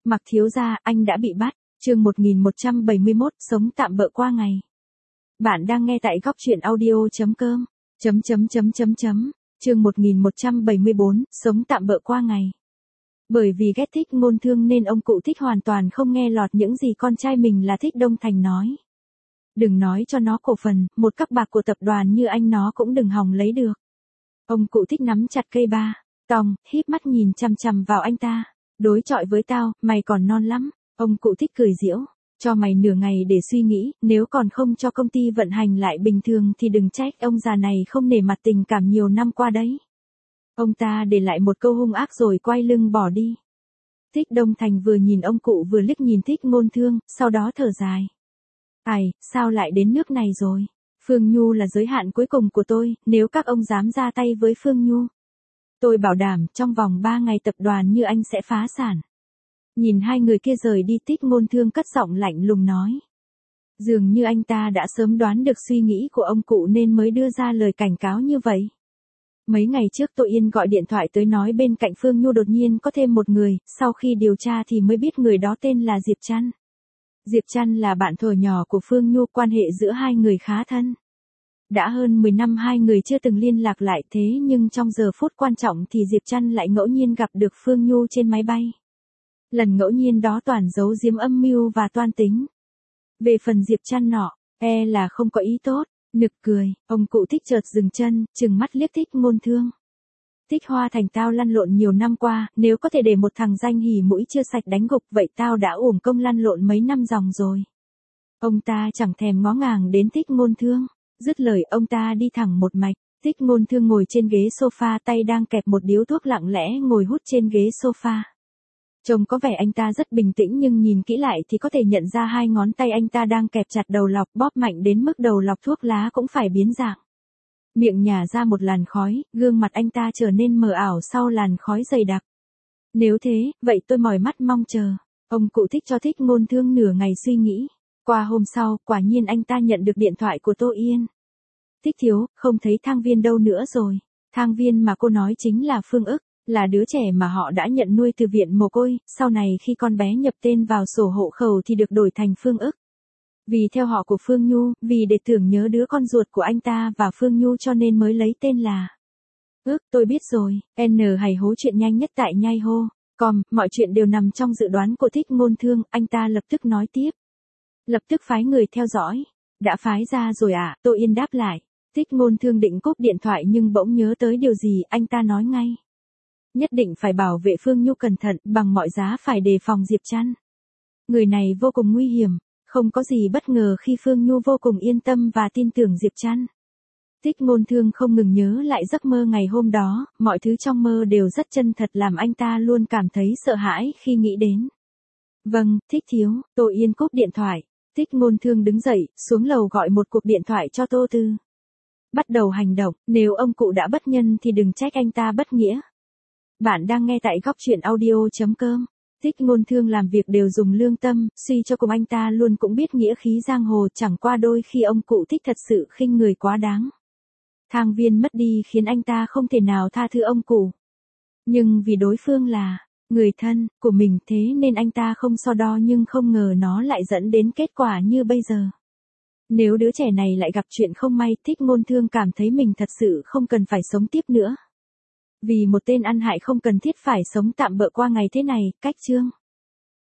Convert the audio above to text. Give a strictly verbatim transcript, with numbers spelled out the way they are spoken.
Mặc thiếu gia, anh đã bị bắt. Chương một nghìn một trăm bảy mươi mốt, sống tạm bợ qua ngày. Bạn đang nghe tại góc truyện audio chấm com. Chấm chấm chấm chấm chấm. Chương một nghìn một trăm bảy mươi bốn, sống tạm bợ qua ngày. Bởi vì ghét Thích Ngôn Thương nên ông cụ Thích hoàn toàn không nghe lọt những gì con trai mình là Thích Đông Thành nói. Đừng nói cho nó cổ phần, một các bạc của tập đoàn như anh nó cũng đừng hòng lấy được. Ông cụ Thích nắm chặt cây ba, tòng, híp mắt nhìn chằm chằm vào anh ta. Đối chọi với tao, mày còn non lắm. Ông cụ Thích cười giễu, cho mày nửa ngày để suy nghĩ, nếu còn không cho công ty vận hành lại bình thường thì đừng trách ông già này không nể mặt tình cảm nhiều năm qua đấy. Ông ta để lại một câu hung ác rồi quay lưng bỏ đi. Thích Đông Thành vừa nhìn ông cụ vừa liếc nhìn Thích Ngôn Thương, sau đó thở dài. Ai, sao lại đến nước này rồi? Phương Nhu là giới hạn cuối cùng của tôi, nếu các ông dám ra tay với Phương Nhu, tôi bảo đảm trong vòng ba ngày tập đoàn như anh sẽ phá sản. Nhìn hai người kia rời đi, Thích Ngôn Thương cất giọng lạnh lùng nói. Dường như anh ta đã sớm đoán được suy nghĩ của ông cụ nên mới đưa ra lời cảnh cáo như vậy. Mấy ngày trước Tô Yên gọi điện thoại tới nói bên cạnh Phương Nhu đột nhiên có thêm một người, sau khi điều tra thì mới biết người đó tên là Diệp Trăn. Diệp Trăn là bạn thuở nhỏ của Phương Nhu, quan hệ giữa hai người khá thân. Đã hơn mười năm hai người chưa từng liên lạc lại, thế nhưng trong giờ phút quan trọng thì Diệp Trăn lại ngẫu nhiên gặp được Phương Nhu trên máy bay. Lần ngẫu nhiên đó toàn giấu giếm âm mưu và toan tính. Về phần Diệp Trăn nọ, e là không có ý tốt. Nực cười, ông cụ Thích chợt dừng chân, trừng mắt liếc Thích Ngôn Thương. Thích Hoa Thành, tao lăn lộn nhiều năm qua, nếu có thể để một thằng danh hỉ mũi chưa sạch đánh gục vậy tao đã uổng công lăn lộn mấy năm dòng rồi. Ông ta chẳng thèm ngó ngàng đến Thích Ngôn Thương. Dứt lời ông ta đi thẳng một mạch. Thích Ngôn Thương ngồi trên ghế sofa, tay đang kẹp một điếu thuốc lặng lẽ ngồi hút trên ghế sofa. Trông có vẻ anh ta rất bình tĩnh nhưng nhìn kỹ lại thì có thể nhận ra hai ngón tay anh ta đang kẹp chặt đầu lọc, bóp mạnh đến mức đầu lọc thuốc lá cũng phải biến dạng. Miệng nhả ra một làn khói, gương mặt anh ta trở nên mờ ảo sau làn khói dày đặc. Nếu thế, vậy tôi mỏi mắt mong chờ. Ông cụ Thích cho Thích Ngôn Thương nửa ngày suy nghĩ. Qua hôm sau, quả nhiên anh ta nhận được điện thoại của Tô Yên. Thích thiếu, không thấy Thang Viên đâu nữa rồi. Thang Viên mà cô nói chính là Phương Ức, là đứa trẻ mà họ đã nhận nuôi từ viện mồ côi, sau này khi con bé nhập tên vào sổ hộ khẩu thì được đổi thành Phương Ức. Vì theo họ của Phương Nhu, vì để tưởng nhớ đứa con ruột của anh ta và Phương Nhu cho nên mới lấy tên là Ức. Tôi biết rồi. N hãy hố chuyện nhanh nhất tại nhai hô. Com, mọi chuyện đều nằm trong dự đoán của Thích Ngôn Thương, anh ta lập tức nói tiếp. Lập tức phái người theo dõi. Đã phái ra rồi ạ, à? Tô Yên đáp lại. Thích Ngôn Thương định cúp điện thoại nhưng bỗng nhớ tới điều gì, anh ta nói ngay. Nhất định phải bảo vệ Phương Nhu cẩn thận, bằng mọi giá phải đề phòng Diệp Trăn. Người này vô cùng nguy hiểm, không có gì bất ngờ khi Phương Nhu vô cùng yên tâm và tin tưởng Diệp Trăn. Thích Ngôn Thương không ngừng nhớ lại giấc mơ ngày hôm đó, mọi thứ trong mơ đều rất chân thật làm anh ta luôn cảm thấy sợ hãi khi nghĩ đến. Vâng, Thích thiếu. Tô Yên cúp điện thoại. Thích Ngôn Thương đứng dậy, xuống lầu gọi một cuộc điện thoại cho Tô Tư. Bắt đầu hành động, nếu ông cụ đã bất nhân thì đừng trách anh ta bất nghĩa. Bạn đang nghe tại góc truyện audio chấm com. Thích Ngôn Thương làm việc đều dùng lương tâm, suy cho cùng anh ta luôn cũng biết nghĩa khí giang hồ, chẳng qua đôi khi ông cụ Thích thật sự khinh người quá đáng. Thang Viên mất đi khiến anh ta không thể nào tha thứ ông cụ. Nhưng vì đối phương là người thân của mình thế nên anh ta không so đo, nhưng không ngờ nó lại dẫn đến kết quả như bây giờ. Nếu đứa trẻ này lại gặp chuyện không may, Thích Ngôn Thương cảm thấy mình thật sự không cần phải sống tiếp nữa. Vì một tên ăn hại không cần thiết phải sống tạm bợ qua ngày thế này. Cách chương